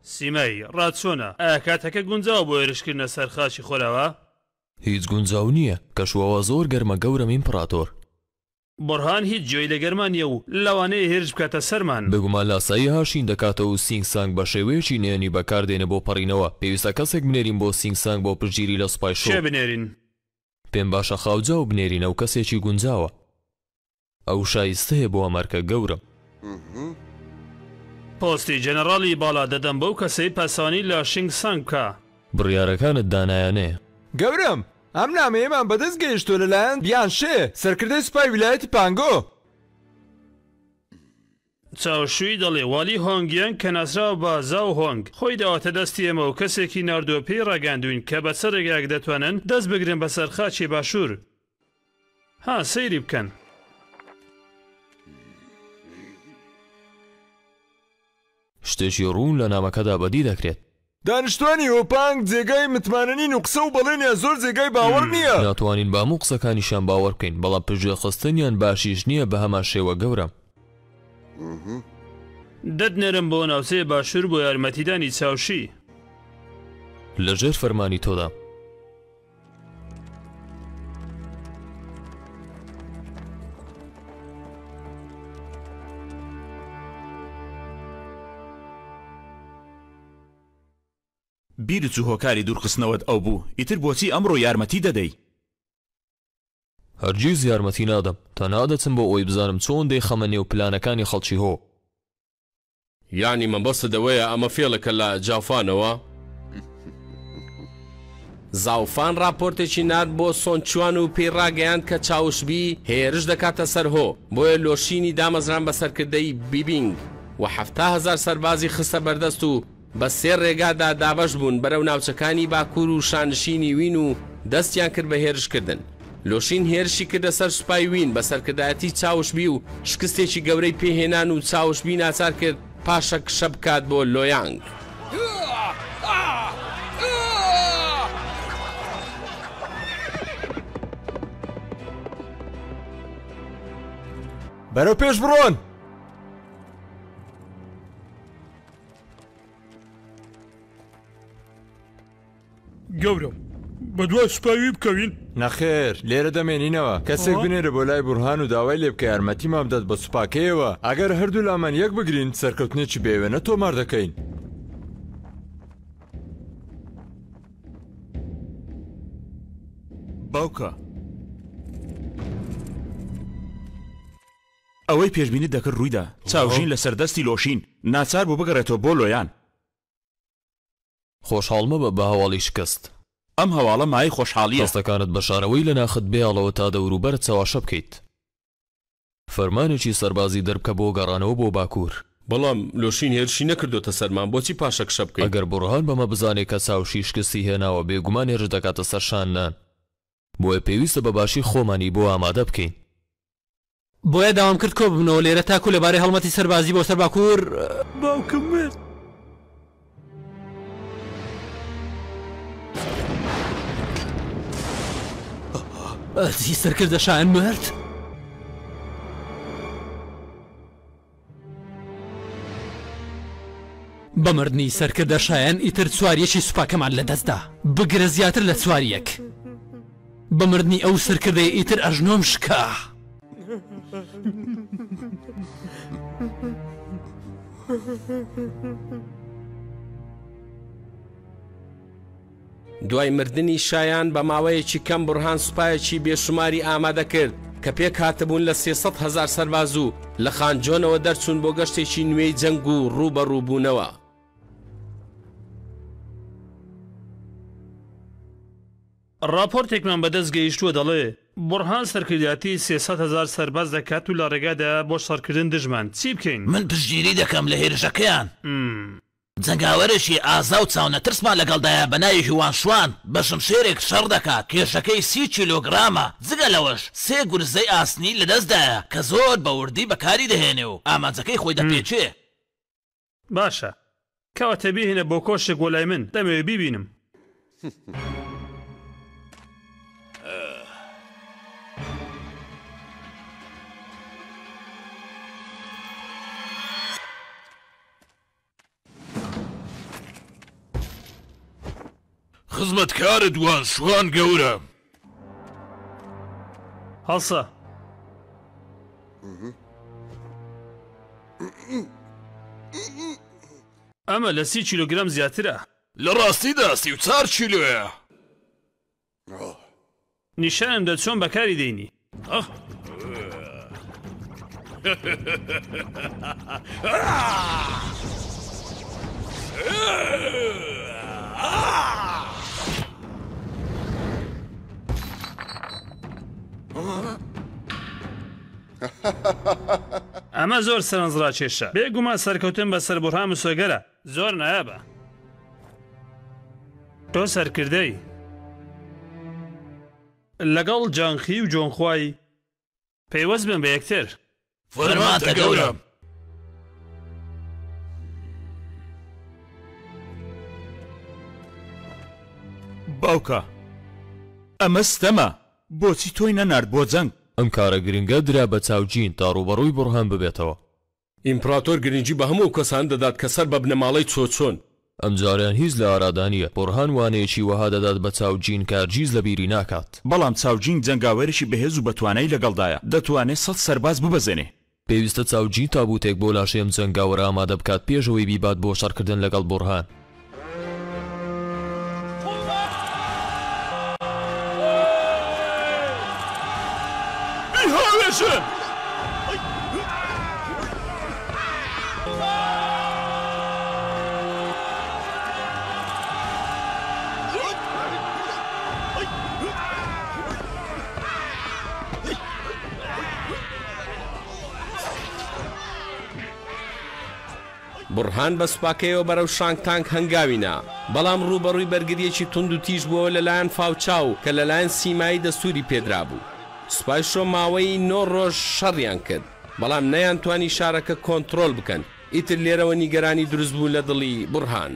سیمای ڕاچۆنە ئایا کاتەکە گونجاو بۆ هێرشکردنە سەرخاشی خۆرەوە؟ هیچ گونجاو نییە کەشواوە زۆر گەرمە گەورم ئیمپراتۆر. بڕهان هیچ جۆی لە گەرمانیە و لەوانەیە هێرش بکاتە سەرمان. بگومان لاسایی هاشین دەکاتەوە و سینگ سانگ بە شێوەیەکی نێنی بەکاردێنە بۆ پەڕینەوە. پێویستە کەسێک بنێرین بۆ سینگ سانگ بۆ پشگیری لە سوپای شۆ. شێ بنێرین؟ پێم باشە خاوجا و بنێرینە و کەسێکی گونجاوە. ئەو شایستەیە بۆ ئەمەرکە گەورم. پۆستی جەنەڕاڵی باڵا دەدەم بەو کەسەی پەسانی لە شینگ سانگ بکە. بڕیارەکانت دانایانەیە. گەورم ئەم نامەیەمان بەدەست گەیشتۆ لەلایەن بیان شێ سەرکردەی سوپای ویلایەتی پانگۆ. چاوشووی دەڵێ والی هۆنگیان کە ناسراوە بە زاو هۆنگ خۆی داواتە دەستی ئێمە و کەسێکی ناردووە پێی ڕاگەاندوین کە بە سەرێکیاک دەتوانن دەست بگرن بە سەرخاچی باشوور. ها سەیری بکەن. شتێکی ڕوون لە نامەکەدا بەدی دەکرێت. دانیشتوانی هۆپانگ جێگای متمانەنین و قسە و بەڵێنیان زۆر جێگای باوەڕ نییە. ناتوانین با هەموو قسەکانیشان باوەڕ بکەین بەڵام پژوێ خستنیان باشیش نییە بە هەمان شێوە گەورم. دەدنێرم بۆ ناوچەی باشوور بۆ یارمەتیدانی چاوشی. لەژێر فەرمانی تۆدا. بیرچ و هۆکاری دوورخستنەوەت ئەو بوو ئیتر بۆچی ئەمڕۆ یارمەتی دەدەی؟ هەرگیز یارمەتی نادەم تا نادەچم بۆ ئەوی بزانم چۆن دەی خەمە نێو پلانەکانی خەڵکی هۆ. یانی مەبەستە دەوەیە ئەمە فێڵەکە لە جاوفانەوە؟ زاوفان راپۆرتێکی نات بۆ سۆنچوان و پێی ڕاگەیاند کە چاوشبی هێرش دەکاتە سەر هۆ بۆیە لۆشینی دامەزران بە سەرکردەی بیبینگ و 7,000 سەربازی خستە بەردەست و بە سێ ڕێگادا دابەش بوون بەرەو ناوچەکانی باکوور و شانشینی وین و دەستیان کرد بە هێرشکردن. لۆشین هێرشی کردە سەر سوپای وین بە سەرکردایەتی چاوشبی و شکستێکی گەورەی پێهێنان و چاوشبی ناچار کرد پاشە کشە بکات بۆ لۆیانگ. بەرەو پێش بڕۆن. گەورم بە دوای سوپاوی بکەوین. نەخێر لێرە دەمێنینەوە کەسێک بنێرە بۆ لای بورهان و داوای لێ بکە یارمەتیمان بدات بە سوپاکەیەوە. ئەگەر هەردوو لامان یەک بگرین سەرکەوتنێکی بێوێنە تۆمار دەکەین. باوکە ئەوەی پێشبینی دەکرد ڕوویدا چاوژین لە سەردەستی لۆشین ناچار بوو بگەڕێتەوە بۆ لۆیان. خۆشحاڵمە بە هەواڵی شکست. ئەم هەواڵە مای خۆشحاڵیە. دەستەکانت بە شارەوەی لە ناخت بێڵەوە تا دەوروبەرت چاواشە بکەیت. فەرمانێکی سەربازی دەربکە بۆ گەڕانەوە بۆ باکوور. بەڵام لۆشین هێرشی نەکردوتە سەرمان بۆچی پاشە کشە بکەین؟ ئەگەر بڕهان بەمە بزانێت کە چاوشی شکستی هێناوە بێگومان هێرش دەکاتە سەر شاننان. بۆیە پێویستە بە باشی خۆمانی بۆ ئامادە بکەین. بۆیە داوام کرد کۆ ببنەوە لێرە تاکو لەبارەی هەڵمەتی سەربازی بۆ سەر باکوور. باوکم مرد. ئەزی سەرکردە شایەن مرد؟ بەمردنی سەرکردە شایەن ئیتر چواریەکی سوپاکەمان لەدەستدا بگرە زیاتر لە چواریەک. بەمردنی ئەو سەرکردەی ئیتر ئەژنۆم شکا. دوای مردنی شایان بە ماوەیەکی کەم بورهان سوپایەکی بێشماری ئامادە کرد کە پێک هاتبوون لە 300,000 سەرباز و لە خانجۆنەوە دەرچوون بۆ گەشتێکی نوێی جەنگ و ڕووبەڕووبوونەوە. راپۆرتێکمان بەدەست گەیشتووە دەڵێ بورهان سەرکردایەتی 300,000 سەرباز دەکات و لە ڕێگادا بۆ سەرکردن دژمان. چی بکەین؟ من پشگیری دەکەم لە هێرشەکەیان. جەنگاوەرێکی ئازا و چاونە ترسمان لەگەڵدایە بە ناوی ژوان شوان بە شمشێرێک شەڕ دەکات. کێشەکەی 30 کیلۆگرامە. جگە لەوەش 3 گورزەی ئاسنی لەدەستدایە کە زۆر بە وردی بەکاری دەهێنێ و ئامانجەکەی خۆی دەپێچێ. باشە کەواتە بیهێنە بۆ کۆشێک بۆ لای من دەمەوێت بیبینم. خزمەتکارت دوان شوان گەورە هەڵسە ئەمە لە 30 کیلۆگرام زیاترە لە ڕاستیدا 34 کیلۆیە نیشانم دە چۆن بەکاری دەینی ئەمە زۆر سەرنجڕاکێشە بێگومان سەرکەوتن بەسەر بورهان و سۆگەرە زۆر نایابە تۆ سەرکردەی لەگەڵ جانخی و جۆنخوای پەیوەست بن بە یەکتر فەرمانتە گەورم باوکە ئەمە ستەمە بۆچی تۆی نەنارد بۆ جەنگ ئەم کارە گرنگە درا بە چاوجین تا ڕوبەڕووی بورهان ببێتەوە ئیمپراتۆر گرنگی بە هەموو کەسان دەدات کە سەر بە بنەماڵەی چۆچۆن ئەم جاریان هیچ لە ئارادانیە بورهان وانەیەکی وەها دەدات بە چاوجین کارگیز لە بیری ناکات بەڵام چاوجین جەنگاوێرێکی بەهێز و بەتوانایی لەگەڵدایە دەتوانێت 100 سەرباز ببەزێنێ پێویستە چاوجین تابوتێک بۆ لاشەیەم جەنگاوەرە ئامادە بکات پێشەوەی بیبات بۆ شەڕکردن لەگەڵ بورهان هاوێژن بورهان بە سوپاکەیەوە بەرەو شانگ تانک هەنگاوینە بەڵام ڕوبەڕووی بەرگریەکی تونند و تیژ بووە لەلایەن فاوچاو کە لەلایەن سیمایی دەستوری پێدرا بوو سوپای شۆ ماوەی 9 ڕۆژ شەڕیان کرد بەڵام نەیان توانی شارەکە کۆنتڕۆل بکەن ئیتر لێرەوە نیگەرانی دروست بوو لە دڵی بورهان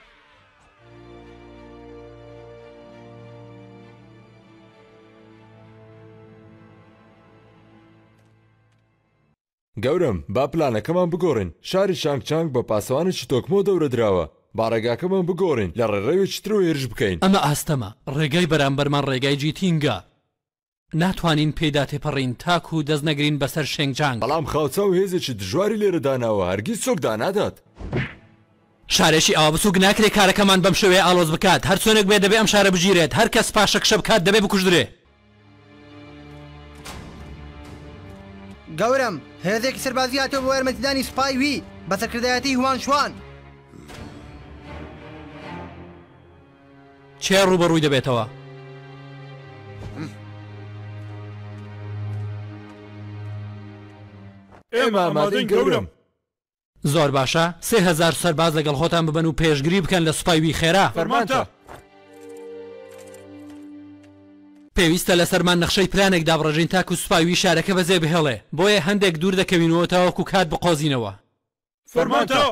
گەورم با پلانەکەمان بگۆڕین شاری شانگچانگ بە پاسەوانێکی تۆکمۆ دەورە دراوە با ڕێگاکەمان بگۆڕین لە ڕێڕەوێکی تر و هێرش بکەین ئەمە ئاستەمە ڕێگای بەرامبەرمان ڕێگای جیتینگە ناتوانین پێدا تێپەڕین تاک و دەست نەگرین بەسەر شێنگجانگ بەڵام خاوچە و هێزێکی دژواری لێرەداناوە هەرگیز چۆک دانادات شارێکی ئاوا بچووک ناکرێت کارەکەمان بەم شێوەیە ئاڵۆز بکات هەر چۆنێک بێ دەبێ ئەم شارە بگیرێت هەر کەس پاشە کشە بکات دەبێ بکوژدرێ گەورم هێزێکی سەربازی هاتۆ بۆ یارمەتیدانی سوپای وی بە سەرکردایەتی هوان شوان چێ ڕوبەڕووی دەبێتەوە ئێمە ئامادەین گەورم زۆر باشە 3000 سەرباز لەگەڵ خۆتان ببن و پێشگری بکەن لە سوپای وی خێرا فەرمانتە پێویستە لە سەرمان نەخشەی پلانێک دابڕژین تاکو سوپای وی شارەکە بەجێ بهێڵێ بۆیە هەندێک دوور دەکەوینەوە تاوەکو کات بقۆزینەوە فەرمانتە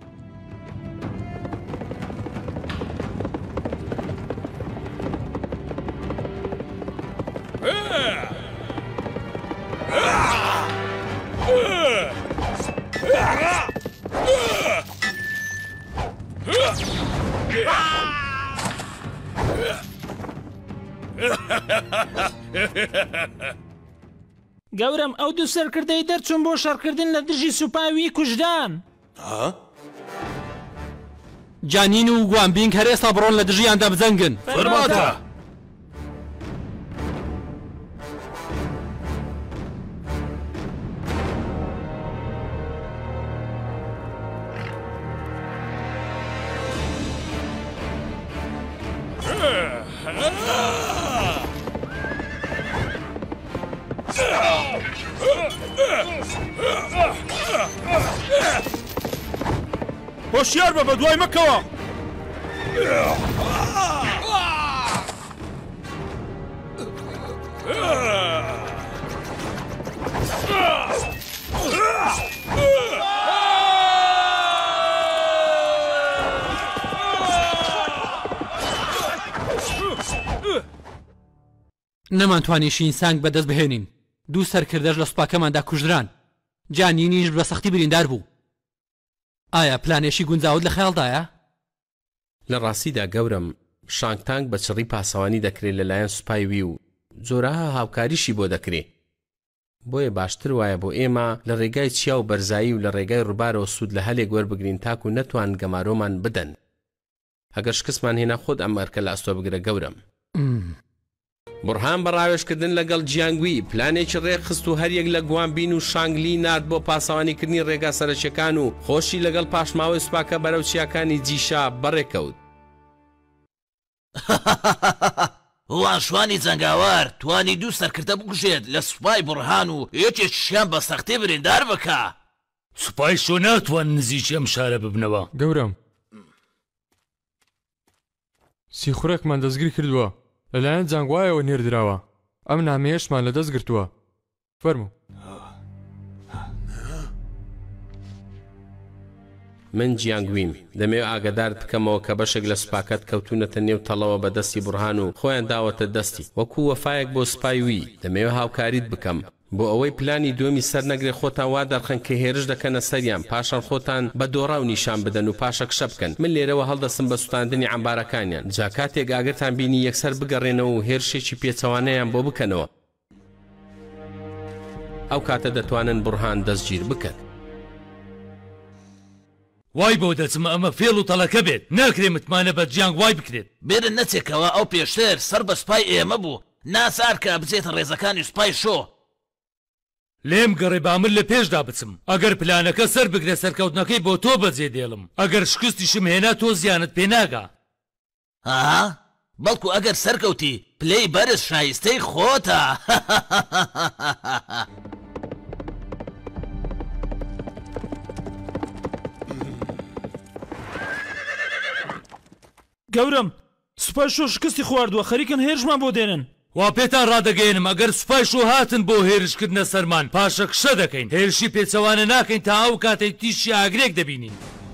گەورم ئەو دوو سەرکردەی دەرچوون بۆ شەڕکردن لە دژی سوپاوی کوژدان جانین و گوانبینگ هەر ئێستا بڕۆن لە دژیاندا بجەنگن فەرمانتە هۆشیار بە بەدوای مەکەوە نەمانتوانی شینسانگ بەدەست بهێنین دوو سەرکردەش لە سوپاکەماندا کوژران جانینیش بە سەختی بریندار بوو ئایا پلانێشی گونجاوت لە خەیاڵدایە؟ لە ڕاستیدا گەورم شانگتانگ بە چڕی پاسەوانی دەکرێت لەلایەن سوپای وی و جۆرەها هاوکاریشی بۆ دەکرێت. بۆیە باشتر وایە بۆ ئێمە لە ڕێگای چیا و بەرزایی و لە ڕێگای ڕووبارەوە سوود لە هەلێک وەربگرین تاکو نەتوان گەمارۆمان بدەن. ئەگەر شکستمان هێنا خۆت ئەم ئەرکە لە ئەستۆ بگرە گەورم. بورهان بە ڕاوێشکردن لەگەڵ جیانگوی پلانێکی ڕێکخست و هەریەک لە گوانبین و شانگلی نرد بۆ پاسەوانیکردنی ڕێگا سەرچیەکان و خۆشی لەگەڵ پاشماوەی سوپاکە بەرەو چیاکانی جیشا بەڕێکەوت. هوانشوانی جەنگاوار توانی دوو سەرکردە بکوژێت لە سوپای بورهان و یەکێکیشیان بە سەختێ بریندار بکە. سوپای شۆ ناتوان نزیکی ئەم شارە ببنەوە. گەورم سیخورێکمان دەستگیر کردووە لەلایەن جانگوایەوە نێردراوە. ئەم نامەیەشمان لە دەست گرتووە. فەرموو. من جیانگویم دەمەوێت ئاگادارت بکەمەوە کە بەشێک لە سوپاکەت کەوتونەتە نێو تەڵەوە بە دەستی بورهان و خۆیان داوەتە دەستی وەکو وەفایەک بۆ سوپای وی. دەمەوێت هاوکاریت بکەم بۆ ئەوەی پلانی دووەمی سەر نەگرێ خۆتان وا دەرخەن کە هێرش دەکەنە سەریان پاشان خۆتان بە دۆڕاو نیشان بدەن و پاشە کشە بکەن. من لێرەوە هەڵدەسم بە سوتاندنی عەمبارەکانیان جا کاتێک ئاگرتان بینی یەکسەر بگەڕێنەوە و هێرشێکی پێچەوانەیان بۆ بکەنەوە. ئەو کاتە دەتوانن بورهان دەستگیر بکەن. وای بۆ دەچمە ئەمە فێڵ و تەڵەکە بێت ناکرێ متمانە بە جیانگ وای بکرێت. بێرن نەچێکەوە ئەو پێشتر سەر بە سوپای ئێمە بوو ناسار کە بچێتە ڕێزەکانی سوپای شۆ. لێم گەڕێ بامر لە پێشدا بچم ئەگەر پلانەکە سەر بگرێ سەرکەوتنەکەی بۆ تۆ بەجێ دێڵم ئەگەر شکستیشم هێنا تۆ زیانت پێ ناگا. بەڵکو ئەگەر سەرکەوتی پلەی بەرز شایستەی خۆتە. گەورم سوپای شۆ شکستی خواردووە خەریکن هێرشمان بۆ دێنن. وا پێتان ڕادەگەێنم ئەگەر سوپای شۆ هاتن بۆ هێرشکردنە سەرمان پاشە کشە دەکەین هێرشی پێچەوانە ناکەین تا ئەو کاتەی تیشی ئاگرێک دەبینین.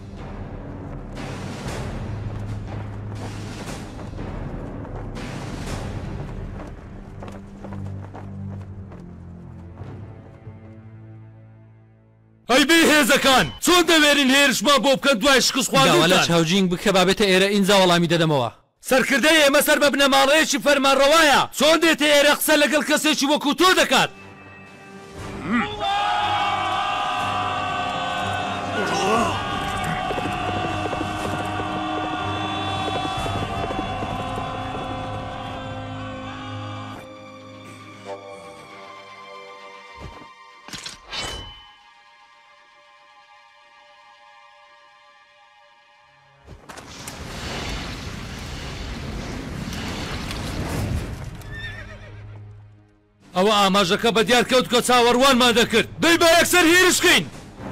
ئەی بێ هێزەکان چۆن دەوێرین هێرشمان بۆ بکەن دوای شکست خواردنتان. لە چاوجینگ بکە بابێتە ئێرە ئینجا وەڵامی دەدەمەوە. سەرکردەی ئێمە سەر بە بنەماڵەیەکی فەرمانڕەوایە چۆن دێتە ئێرە قسە لەگەڵ کەسێکی وەکو تۆ دەکات. ئەوە ئاماژەکە بە دیار کەوت کە چاوەڕوانمان دەکرد دەی بە یەکسەر هێرشکەین.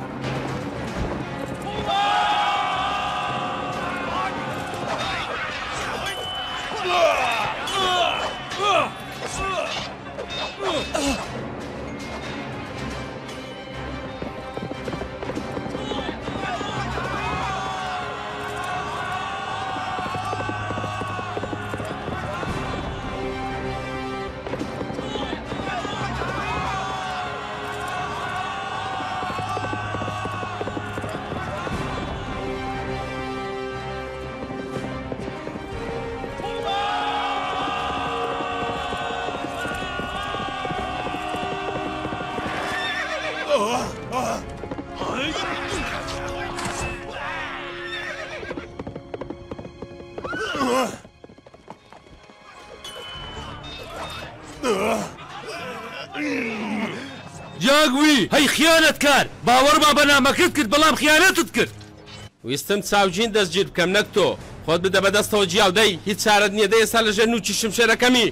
جاگوی هەی خیانەتکار باوەڕمان بە نامەکەت کرد بەڵام خیانەتت کرد. ویستم چاوجین دەستگیر بکەم نەک تۆ خۆت بدە بەدەستەوە جیاودەی هیچ چارەت نییە دەی ئێستا لەژێر نوچی شمشێرەکەمی.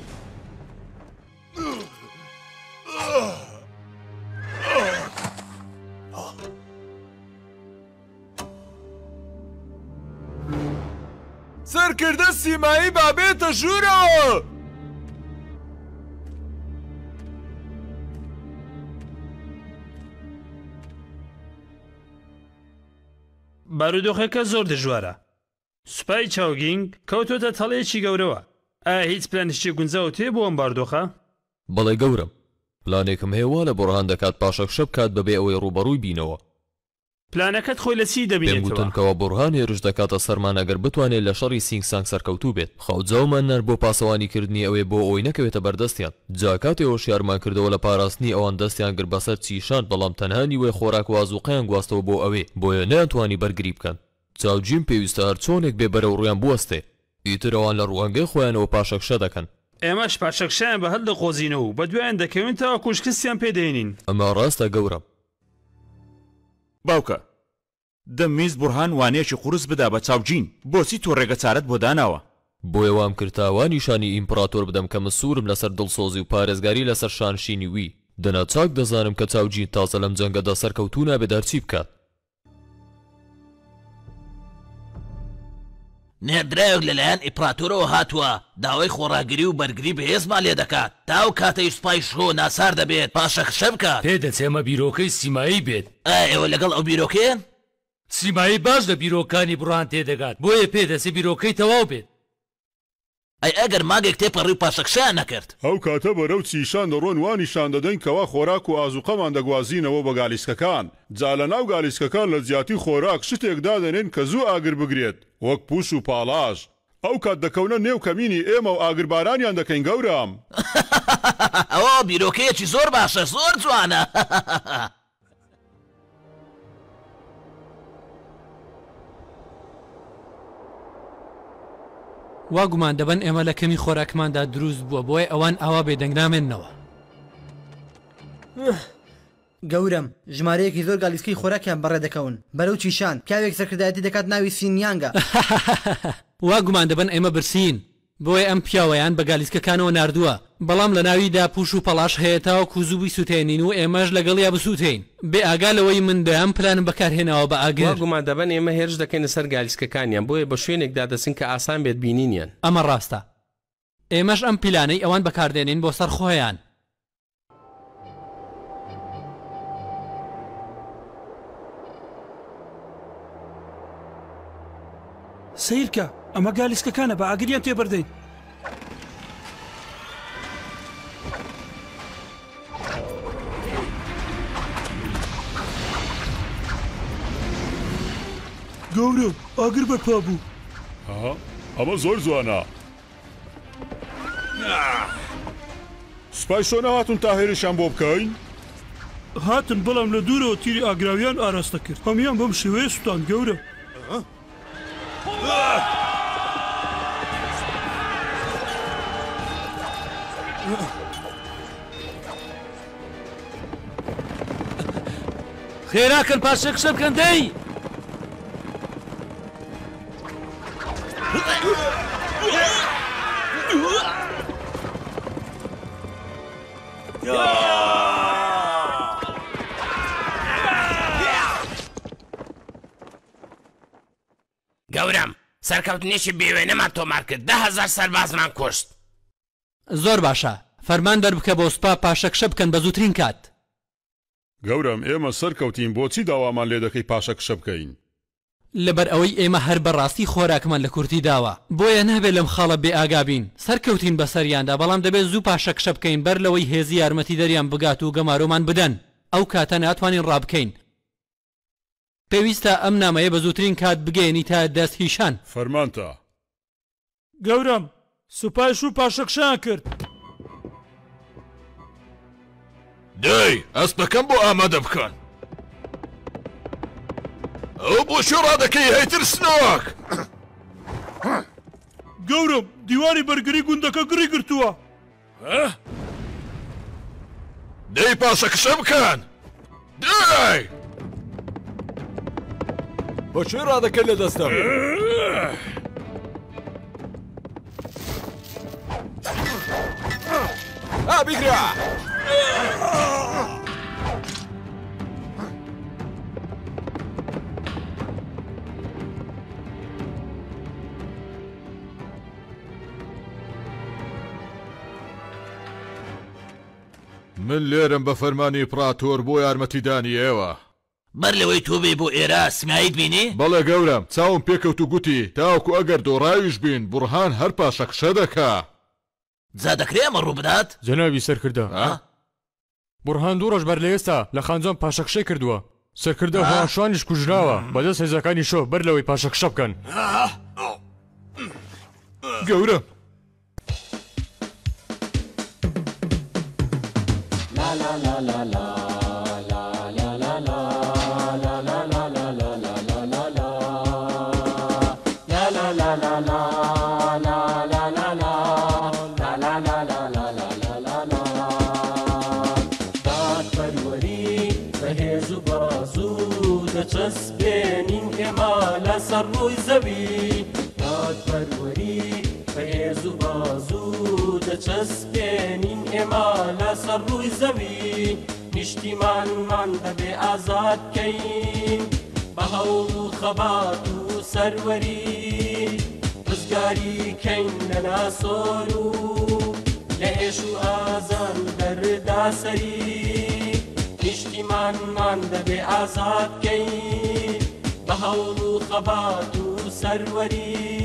سەرکردە سیمایی بابێتە ژوورەوە. بارودۆخەکە زۆر دژوارە. سوپای چاوگینگ کەوتۆتە تەڵەیەکی گەورەوە. ئایا هیچ پلانیشتی گونجاو تێ بۆ ئەم باردۆخە؟ بەڵێ گەورم پلانێکم هەیە وا لە بۆڕهان دەکات پاشە شەب کات بەبێ ئەوەی ڕوبەڕووی بینەوە. پلانەکەت خۆی لە چی پێم دەبینێتەوە؟ گوتنکەوە بورهان هێرش دەکاتە سەرمان ئەگەر بتوانێت لە شەڕی سینگسانگ سەرکەوتوو بێت خەوجاومان نەر بۆ پاسەوانیکردنی ئەوێ بۆ ئەوی نەکەوێتە بەردەستیان جا کاتێ هۆشیارمان کردەوە لە پاراستنی ئەوان دەستیان گر بەسەر چیشان بەڵام تەنهانی وێ خۆراک وازوقیان گواستەوە بۆ ئەوێ بۆیە نەیانتوانی بەرگری بکەن چاوجیم پێویستە هەر چۆنێک بێ بەرەو ڕویان بوەستێ ئیتر ئەوان لە ڕوانگەی خۆیانەوە پاشەکشە دەکەن ئێمەش پاشەکشیان بە هەر لە قۆزینەوە و بە دوایان دەکەوین تاوە کوشکستیان پێدەێنین ئەمە ڕاستە گەورە باوکە دەمویست بورهان وانەیەکی قورس بدا بە چاوجین بۆچی تۆ ڕێگە چارەت بۆ داناوە بۆیە وام کرداوە نیشانی ئیمپراتۆر بدەم کە مسوورم لەسەر دڵسۆزی و پارێزگاری لەسەر شانشینی وی دەنا چاک دەزانم کە چاوجین تازە لەم جەنگەدا سەرکەوتوو نابێت هەرچی بکات نێردرایەک لەلایەن ئیمپراتۆرەوە هاتووە داوای خۆڕاگری و بەرگری بەهێزمان لێ دەکات تاو کاتەی سوپای شۆ ناسار دەبێت پاشەکشە بکات پێدەچێمە بیرۆکەی سیمایی بێت ئێوە لەگەڵ ئەو بیرۆکەیەن سیمایی باش لە بیرۆکانی بڕان تێدەگات بۆیە پێدەچێ بیرۆکەی تەواو بێت ئەی ئەگەر ماگێک تێپەڕی و پاشەکشەیان نەکرد ئەو کاتە بەرەو چیشان دەڕۆن وانیشان دەدەین کەوا خۆراک و ئازوقەمان دەگوازینەوە بە گالیسکەکان جا لە ناو گالیسکەکان لە زیاتی خۆراک شتێک دادەنێن کە زوو ئاگر بگرێت وەک پوش و پاڵاژ ئەو کات دەکەونە نێو کەمینی ئێمە و ئاگربارانیان دەکەین گەورم ئەوە بیرۆکەیەکی زۆر باشە زۆر جوانە وا گومان دەبن ئێمە لە کەمی خۆراکماندا دروست بووە بۆی ئەوان ئاوا بێدەنگنامێننەوە گەورم ژمارەیەکی زۆر گالیسکەی خۆراکیان بەڕێ دەکەون بەرەو چیشان پیاوێک سەرکردایەتی دەکات ناوی سینیانگە وا گومان دەبن ئێمە برسین بۆیە ئەم پیاوەیان بە گالیسکەکانەوە ناردووە بەڵام لە ناویدا پوش و پەلاش هەیەتەوە کوزوبی سووتێنین و ئێمەش لەگەڵیا بسووتین بێ ئاگا لەوەی من دەیان پلانم بەکارهێنەوە بە ئاگر گومان دەبن ئێمە هێرش دەکەین لەسەر گالیسکەکانیان بۆیە بە شوێنێکدا دەچین کە ئاسان بێت بینینیان ئەمە ڕاستە ئێمەش ئەم پیلانەی ئەوان بەکاردێنین بۆ سەر خۆیان سیرکە ئەمە گالیسکەکانە بە ئاگریان تێبەردەین گەورە ئاگر بەرپا بوو ئەمە زۆر جوانە سوپای شۆ نەهاتون تا هێرشیان بۆ بکەین هاتن بەڵام لە دوورەوە تیری ئاگراویان ئاراستە کرد هەمیان بەم شێوەیە سووتان گەورە خێراکەن پاشەکشە بکەن دەی گەورم سەرکەوتنیشی بێوێنەمان تۆمار کرد 10,000 سەربازمان کوشت زۆر باشە فەرمان دەربکە بۆ سوپا پاشەکشە بکەن بە زووترین کات گەورم ئێمە سەرکەوتین بۆچی داوامان لێ دەکەی پاشەکشە بکەین لەبەر ئەوەی ئێمە هەر بەڕاستی خۆراکمان لە کورتی داوە بۆیە نابێت لەم خاڵە بێ ئاگابین سەرکەوتین بەسەریاندا بەڵام دەبێت زوو پاشەکشە بکەین بەر لەوەی هێزی یارمەتی دەریان بگات و گەمارۆمان بدەن ئەو کاتە ناتوانین ڕابکەین پێویستە ئەم نامەیە بە زووترین کات بگەێنی تا دەست هیشان فەرمانتە گەورم سوپایش و پاشەکشیان کرد دەی ئەسپەکەم بۆ ئامادە بکەن ئەو بۆ شێ ڕادەکەی هەیتر سنۆک گەورم دیواری بەرگری گوندەکە گڕی گرتووە دەی پاشەکشە بکەن دەی بۆ شێ ڕادەکە لە دەستە بیگرا من لێرم بە فەرمانی پراتۆر بۆ یارمەتیدانی ئێوە بەر لەوەی تۆ بێ بۆ ئێرە سمایت بینی؟ بەڵێ گەورم چاوم پێکەوت و گوتی تاوکو ئەگەر دۆڕاویش بین بورهان هەر پاشەکشە دەکا جا دەکرێ ئەمە ڕوو بدات؟ جەناوی سەرکردە بورهان دوو ڕۆژ بەر لە ئێستا لە خانجۆم پاشەکشەی کردووە سەرکردە هەواشوانیش کوژراوە بەدەست هێزەکانی شۆ بەر لەوەی پاشەکشە بکەن گەورە چەسبێنین ئێمە لەسەر ڕووی زەوی دادپەروەری بەهێز و بازوو دەچەسبێنین ئێمە لەسەر ڕووی زەوی نیشتیمانمان دەبێ ئازاد بکەین بە هەوڵ و خەبات و سەروەری ڕزگاری کەین لە ناسۆر و لە ئێش و ئازار و دەردا سەری نیشتیمانمان دەبێ ئازاد بکەین بە هەوڵ و خەبات و سەروەری